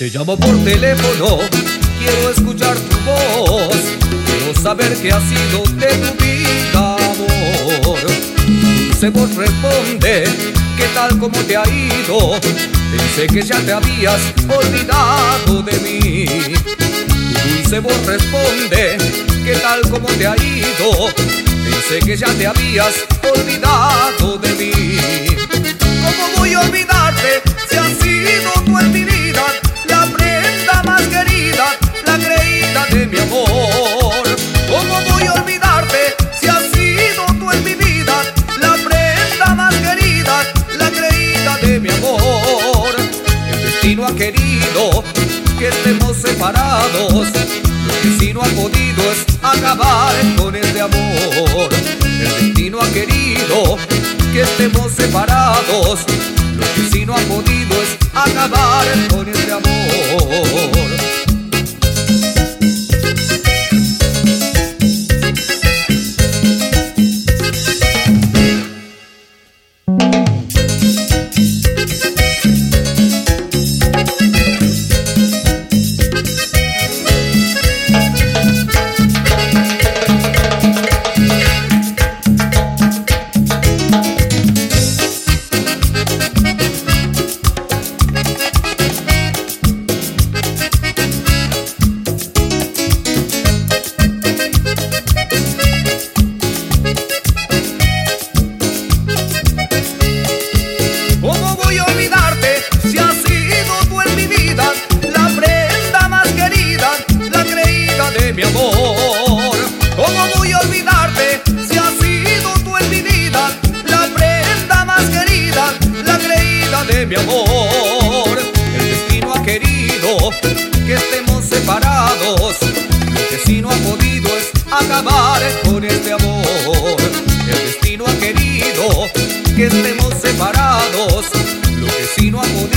Te llamo por teléfono, quiero escuchar tu voz, quiero saber qué ha sido de tu vida, amor. Dulce voz responde, ¿qué tal, cómo te ha ido? Pensé que ya te habías olvidado de mí. Tu dulce voz responde, ¿qué tal, cómo te ha ido? Pensé que ya te habías olvidado de mí. ¿Cómo voy a olvidarte si has sido tú en mi vida la prenda más querida, la creída de mi amor? ¿Cómo voy a olvidarte si has sido tú en mi vida la prenda más querida, la creída de mi amor? El destino ha querido que estemos separados, lo que sí no ha podido es acabar con este amor. El destino ha querido que estemos separados, lo que sí no ha podido es acabar con este amor. Mi amor, ¿cómo voy a olvidarte si has sido tú en mi vida la prenda más querida, la creída de mi amor? El destino ha querido que estemos separados, lo que sí no ha podido es acabar con este amor. El destino ha querido que estemos separados, lo que sí no ha podido